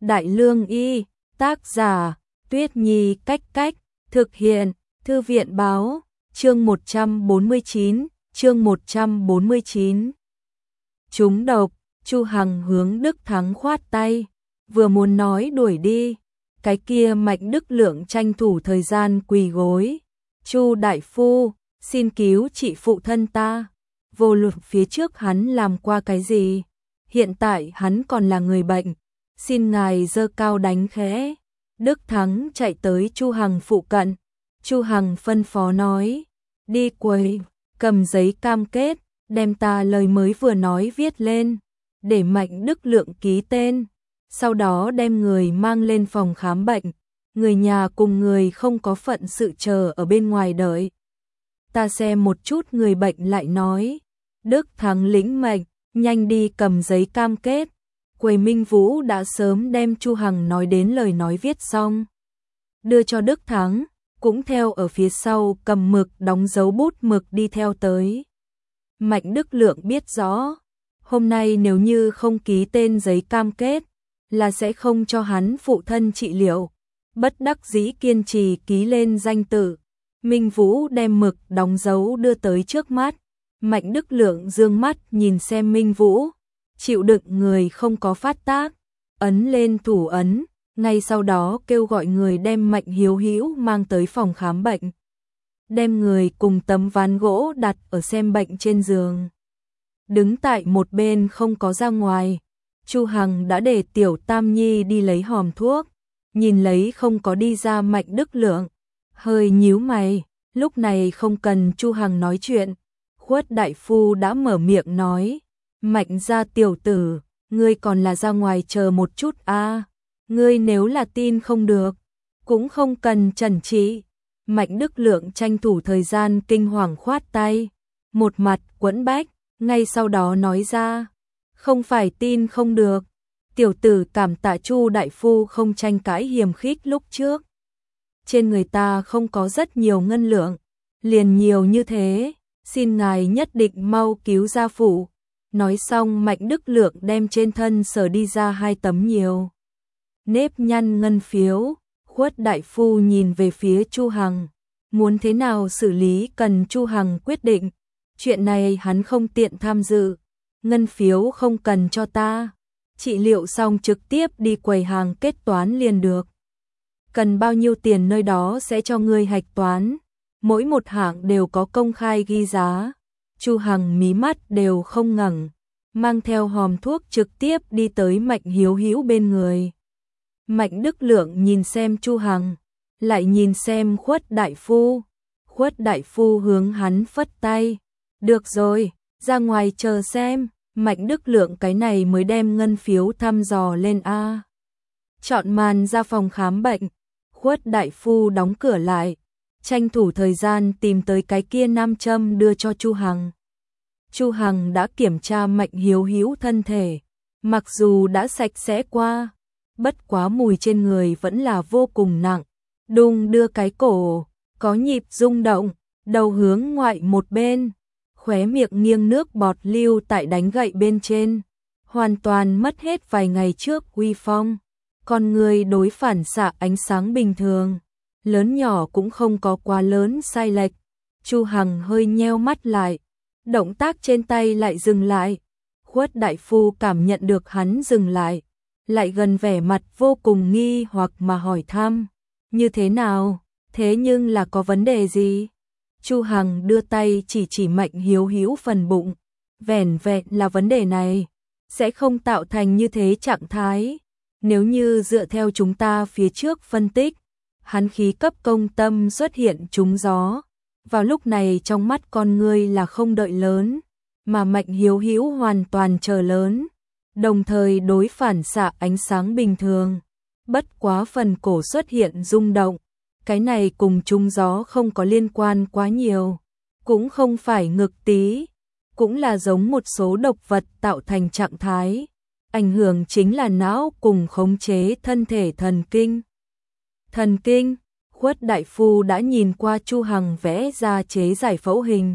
Đại Lương Y, tác giả, Tuyết Nhi Cách, thực hiện, Thư viện báo, chương 149, chương 149. Trúng độc, Chu Hằng hướng Đức Thắng khoát tay, vừa muốn nói đuổi đi, cái kia Mạnh Đức Lượng tranh thủ thời gian quỳ gối. Chu đại phu, xin cứu chị phụ thân ta. Vô luận phía trước hắn làm qua cái gì, hiện tại hắn còn là người bệnh, xin ngài giơ cao đánh khẽ. Đức Thắng chạy tới Chu Hằng phụ cận, Chu Hằng phân phó nói, đi quầy, cầm giấy cam kết, đem ta lời mới vừa nói viết lên, để Mạnh Đức Lượng ký tên, sau đó đem người mang lên phòng khám bệnh, người nhà cùng người không có phận sự chờ ở bên ngoài đợi. Ta xem một chút người bệnh lại nói. Đức Thắng lĩnh mệnh, nhanh đi cầm giấy cam kết. Quầy Minh Vũ đã sớm đem Chu Hằng nói đến lời nói viết xong, đưa cho Đức Thắng, cũng theo ở phía sau cầm mực đóng dấu bút mực đi theo tới. Mạnh Đức Lượng biết rõ, hôm nay nếu như không ký tên giấy cam kết, là sẽ không cho hắn phụ thân trị liệu, bất đắc dĩ kiên trì ký lên danh tự. Minh Vũ đem mực đóng dấu đưa tới trước mắt, Mạnh Đức Lượng dương mắt nhìn xem Minh Vũ, chịu đựng người không có phát tác, ấn lên thủ ấn, ngay sau đó kêu gọi người đem Mạnh Hiếu Hữu mang tới phòng khám bệnh. Đem người cùng tấm ván gỗ đặt ở xem bệnh trên giường. Đứng tại một bên không có ra ngoài, Chu Hằng đã để Tiểu Tam Nhi đi lấy hòm thuốc, nhìn lấy không có đi ra Mạnh Đức Lượng, hơi nhíu mày, lúc này không cần Chu Hằng nói chuyện, Khuất đại phu đã mở miệng nói, Mạnh gia tiểu tử, ngươi còn là ra ngoài chờ một chút a, ngươi nếu là tin không được, cũng không cần trần trị. Mạnh Đức Lượng tranh thủ thời gian kinh hoàng khoát tay, một mặt quẫn bách, ngay sau đó nói ra, không phải tin không được, tiểu tử cảm tạ Chu đại phu không tranh cãi hiềm khích lúc trước. Trên người ta không có rất nhiều ngân lượng, liền nhiều như thế, xin ngài nhất định mau cứu gia phụ. Nói xong Mạnh Đức Lượng đem trên thân sở đi ra 2 tấm nhiều nếp nhăn ngân phiếu. Khuất đại phu nhìn về phía Chu Hằng, muốn thế nào xử lý cần Chu Hằng quyết định, chuyện này hắn không tiện tham dự, ngân phiếu không cần cho ta, trị liệu xong trực tiếp đi quầy hàng kết toán liền được. Cần bao nhiêu tiền nơi đó sẽ cho ngươi hạch toán, mỗi một hạng đều có công khai ghi giá. Chu Hằng mí mắt đều không ngẩng, mang theo hòm thuốc trực tiếp đi tới Mạnh Hiếu Hữu bên người. Mạnh Đức Lượng nhìn xem Chu Hằng, lại nhìn xem Khuất đại phu. Khuất đại phu hướng hắn phất tay, được rồi, ra ngoài chờ xem. Mạnh Đức Lượng cái này mới đem ngân phiếu thăm dò lên a. Chọn màn ra phòng khám bệnh, Khuất đại phu đóng cửa lại, tranh thủ thời gian tìm tới cái kia nam châm đưa cho Chu Hằng. Chu Hằng đã kiểm tra Mạnh Hiếu Hữu thân thể, mặc dù đã sạch sẽ qua, bất quá mùi trên người vẫn là vô cùng nặng, đung đưa cái cổ, có nhịp rung động, đầu hướng ngoại một bên, khóe miệng nghiêng nước bọt lưu tại đánh gậy bên trên, hoàn toàn mất hết vài ngày trước uy phong, con người đối phản xạ ánh sáng bình thường, lớn nhỏ cũng không có quá lớn sai lệch. Chu Hằng hơi nheo mắt lại, động tác trên tay lại dừng lại. Khuất đại phu cảm nhận được hắn dừng lại, lại gần vẻ mặt vô cùng nghi hoặc mà hỏi thăm, như thế nào, thế nhưng là có vấn đề gì? Chu Hằng đưa tay chỉ Mạnh Hiếu Hữu phần bụng, vẻn vẹn là vấn đề này, sẽ không tạo thành như thế trạng thái. Nếu như dựa theo chúng ta phía trước phân tích, hắn khí cấp công tâm xuất hiện trúng gió, vào lúc này trong mắt con ngươi là không đợi lớn, mà Mạnh Hiếu Hữu hoàn toàn chờ lớn, đồng thời đối phản xạ ánh sáng bình thường, bất quá phần cổ xuất hiện rung động, cái này cùng trúng gió không có liên quan quá nhiều, cũng không phải ngực tí, cũng là giống một số độc vật tạo thành trạng thái, ảnh hưởng chính là não cùng khống chế thân thể thần kinh. Thần kinh, Khuất đại phu đã nhìn qua Chu Hằng vẽ ra chế giải phẫu hình,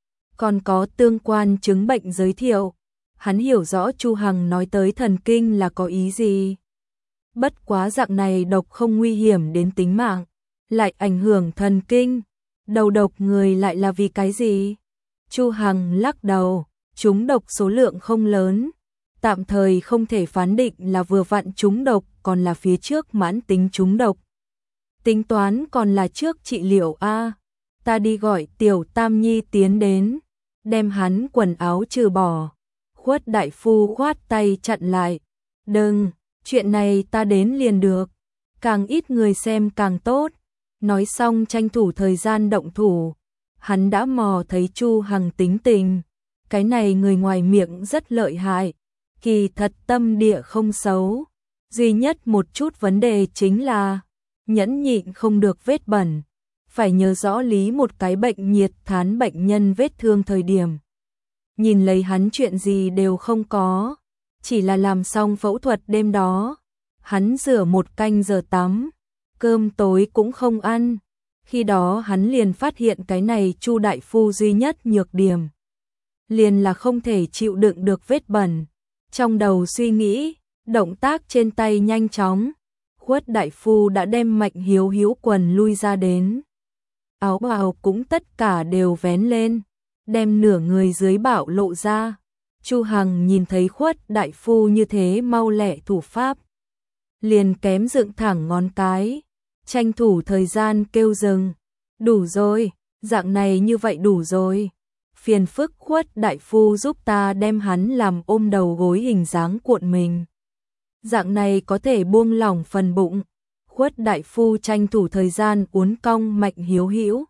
còn có tương quan chứng bệnh giới thiệu, hắn hiểu rõ Chu Hằng nói tới thần kinh là có ý gì. bất quá dạng này độc không nguy hiểm đến tính mạng, lại ảnh hưởng thần kinh, đầu độc người lại là vì cái gì? Chu Hằng lắc đầu, trúng độc số lượng không lớn, tạm thời không thể phán định là vừa vặn trúng độc còn là phía trước mãn tính trúng độc. Tính toán còn là trước trị liệu a. Ta đi gọi Tiểu Tam Nhi tiến đến, đem hắn quần áo trừ bỏ. Khuất đại phu khoát tay chặn lại. Đừng, chuyện này ta đến liền được, càng ít người xem càng tốt. Nói xong tranh thủ thời gian động thủ. Hắn đã mò thấy Chu Hằng tính tình, cái này người ngoài miệng rất lợi hại, kỳ thật tâm địa không xấu, duy nhất một chút vấn đề chính là nhẫn nhịn không được vết bẩn, phải nhớ rõ lý một cái bệnh nhiệt thán bệnh nhân vết thương thời điểm. Nhìn lấy hắn chuyện gì đều không có, chỉ là làm xong phẫu thuật đêm đó, hắn rửa 1 canh giờ tắm, cơm tối cũng không ăn. Khi đó hắn liền phát hiện cái này Chu đại phu duy nhất nhược điểm, liền là không thể chịu đựng được vết bẩn. Trong đầu suy nghĩ, động tác trên tay nhanh chóng, Khuất đại phu đã đem Mạnh Hiếu Hiếu quần lui ra đến. Áo bào cũng tất cả đều vén lên, đem nửa người dưới bạo lộ ra. Chu Hằng nhìn thấy Khuất đại phu như thế mau lẹ thủ pháp, liền kém dựng thẳng ngón cái, tranh thủ thời gian kêu dừng. Đủ rồi, dạng này như vậy đủ rồi. Phiền phức Khuất đại phu giúp ta đem hắn làm ôm đầu gối hình dáng cuộn mình. Dạng này có thể buông lỏng phần bụng. Khuất đại phu tranh thủ thời gian uốn cong Mạnh Hiếu Hữu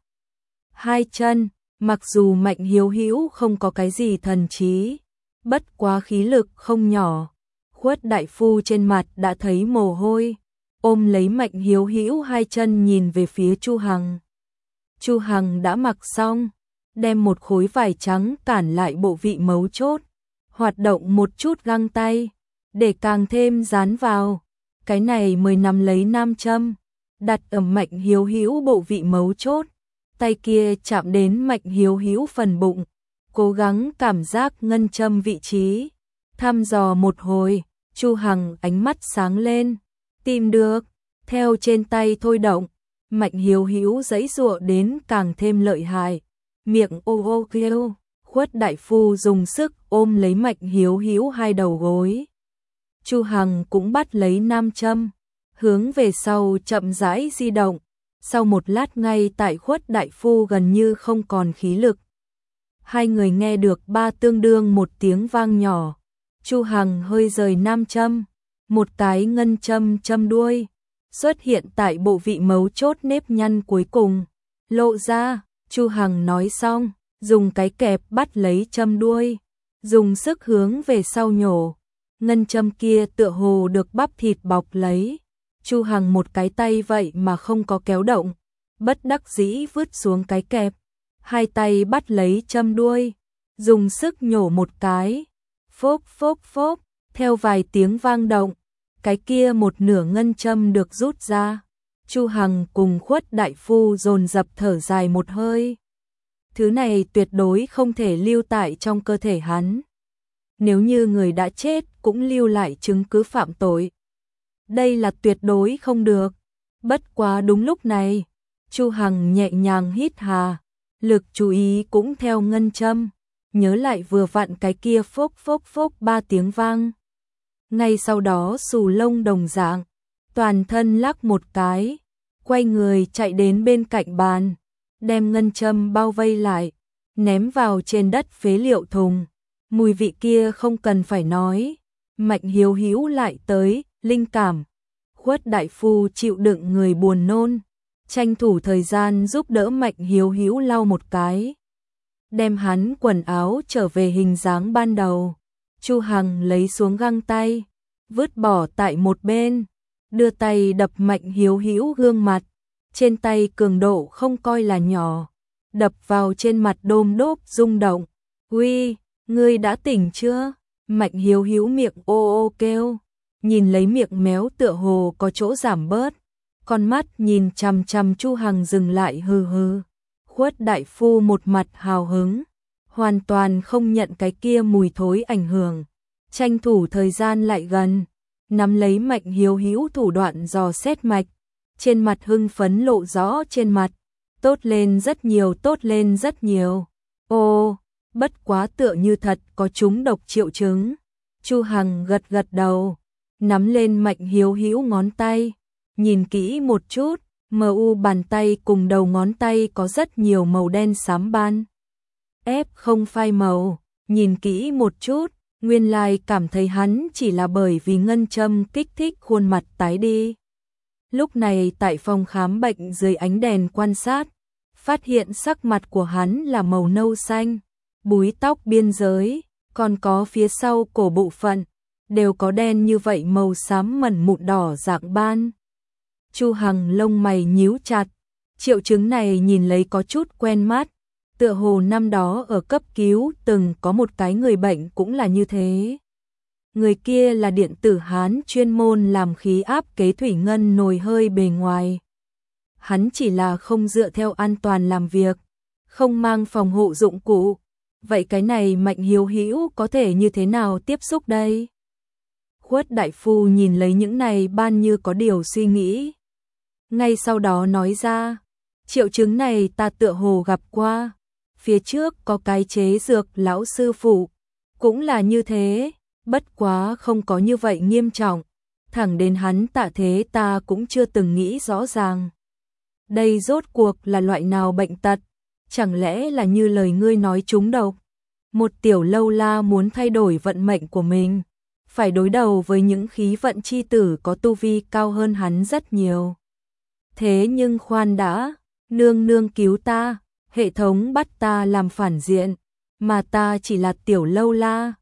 2 chân, mặc dù Mạnh Hiếu Hữu không có cái gì thần trí, bất quá khí lực không nhỏ. Khuất đại phu trên mặt đã thấy mồ hôi, ôm lấy Mạnh Hiếu Hữu 2 chân nhìn về phía Chu Hằng. Chu Hằng đã mặc xong, đem một khối vải trắng cản lại bộ vị mấu chốt, hoạt động một chút găng tay, để càng thêm dán vào. Cái này mới nắm lấy nam châm, đặt ở Mạnh Hiếu Hữu bộ vị mấu chốt, tay kia chạm đến Mạnh Hiếu Hữu phần bụng, cố gắng cảm giác ngân châm vị trí, thăm dò một hồi. Chu Hằng ánh mắt sáng lên, tìm được, theo trên tay thôi động, Mạnh Hiếu Hữu giãy giụa đến càng thêm lợi hại, miệng ô ô kêu. Khuất đại phu dùng sức ôm lấy Mạnh Hiếu Hữu 2 đầu gối. Chu Hằng cũng bắt lấy nam châm, hướng về sau chậm rãi di động. Sau một lát ngay tại Khuất đại phu gần như không còn khí lực, hai người nghe được ba tương đương một tiếng vang nhỏ. Chu Hằng hơi rời nam châm, một cái ngân châm châm đuôi xuất hiện tại bộ vị mấu chốt nếp nhăn cuối cùng, lộ ra. Chu Hằng nói xong, dùng cái kẹp bắt lấy châm đuôi, dùng sức hướng về sau nhổ. Ngân châm kia tựa hồ được bắp thịt bọc lấy. Chu Hằng một cái tay vậy mà không có kéo động, bất đắc dĩ vứt xuống cái kẹp, hai tay bắt lấy châm đuôi, dùng sức nhổ một cái. Phốp phốp phốp, theo vài tiếng vang động, cái kia một nửa ngân châm được rút ra. Chu Hằng cùng Khuất đại phu dồn dập thở dài một hơi. Thứ này tuyệt đối không thể lưu tại trong cơ thể hắn. Nếu như người đã chết cũng lưu lại chứng cứ phạm tội, đây là tuyệt đối không được. Bất quá đúng lúc này, Chu Hằng nhẹ nhàng hít hà, lực chú ý cũng theo ngân châm, nhớ lại vừa vặn cái kia phốc phốc phốc 3 tiếng vang. Ngay sau đó xù lông đồng dạng, toàn thân lắc một cái, quay người chạy đến bên cạnh bàn, đem ngân châm bao vây lại, ném vào trên đất phế liệu thùng. Mùi vị kia không cần phải nói, Mạnh Hiếu Hữu lại tới, linh cảm. Khuất đại phu chịu đựng người buồn nôn, tranh thủ thời gian giúp đỡ Mạnh Hiếu Hữu lau một cái, đem hắn quần áo trở về hình dáng ban đầu. Chu Hằng lấy xuống găng tay, vứt bỏ tại một bên, đưa tay đập Mạnh Hiếu Hữu gương mặt, trên tay cường độ không coi là nhỏ, đập vào trên mặt đôm đốp rung động. Uy, ngươi đã tỉnh chưa? Mạnh Hiếu Hữu miệng ô ô kêu, nhìn lấy miệng méo tựa hồ có chỗ giảm bớt, con mắt nhìn chằm chằm Chu Hằng dừng lại hừ hừ. Khuất đại phu một mặt hào hứng, hoàn toàn không nhận cái kia mùi thối ảnh hưởng, tranh thủ thời gian lại gần, nắm lấy Mạnh Hiếu Hữu thủ đoạn dò xét mạch, trên mặt hưng phấn lộ rõ trên mặt, tốt lên rất nhiều, tốt lên rất nhiều. Ô, bất quá tựa như thật có trúng độc triệu chứng. Chu Hằng gật gật đầu, nắm lên Mạnh Hiếu Hữu ngón tay, nhìn kỹ một chút, mu bàn tay cùng đầu ngón tay có rất nhiều màu đen xám ban. Ép không phai màu, nhìn kỹ một chút, nguyên lai cảm thấy hắn chỉ là bởi vì ngân châm kích thích khuôn mặt tái đi. Lúc này tại phòng khám bệnh dưới ánh đèn quan sát, phát hiện sắc mặt của hắn là màu nâu xanh, búi tóc biên giới, còn có phía sau cổ bộ phận, đều có đen như vậy màu xám mẩn mụn đỏ dạng ban. Chu Hằng lông mày nhíu chặt, triệu chứng này nhìn lấy có chút quen mắt, tựa hồ năm đó ở cấp cứu từng có một cái người bệnh cũng là như thế. Người kia là điện tử Hán chuyên môn làm khí áp kế thủy ngân nồi hơi bề ngoài. Hắn chỉ là không dựa theo an toàn làm việc, không mang phòng hộ dụng cụ. Vậy cái này Mạnh Hiếu Hữu có thể như thế nào tiếp xúc đây? Khuất đại phu nhìn lấy những này ban như có điều suy nghĩ. Ngay sau đó nói ra, triệu chứng này ta tựa hồ gặp qua. Phía trước có cái chế dược lão sư phụ, cũng là như thế, bất quá không có như vậy nghiêm trọng. Thẳng đến hắn tạ thế ta cũng chưa từng nghĩ rõ ràng. Đây rốt cuộc là loại nào bệnh tật? Chẳng lẽ là như lời ngươi nói trúng độc? Một tiểu lâu la muốn thay đổi vận mệnh của mình, phải đối đầu với những khí vận chi tử có tu vi cao hơn hắn rất nhiều. Thế nhưng khoan đã, nương nương cứu ta, hệ thống bắt ta làm phản diện, mà ta chỉ là tiểu lâu la,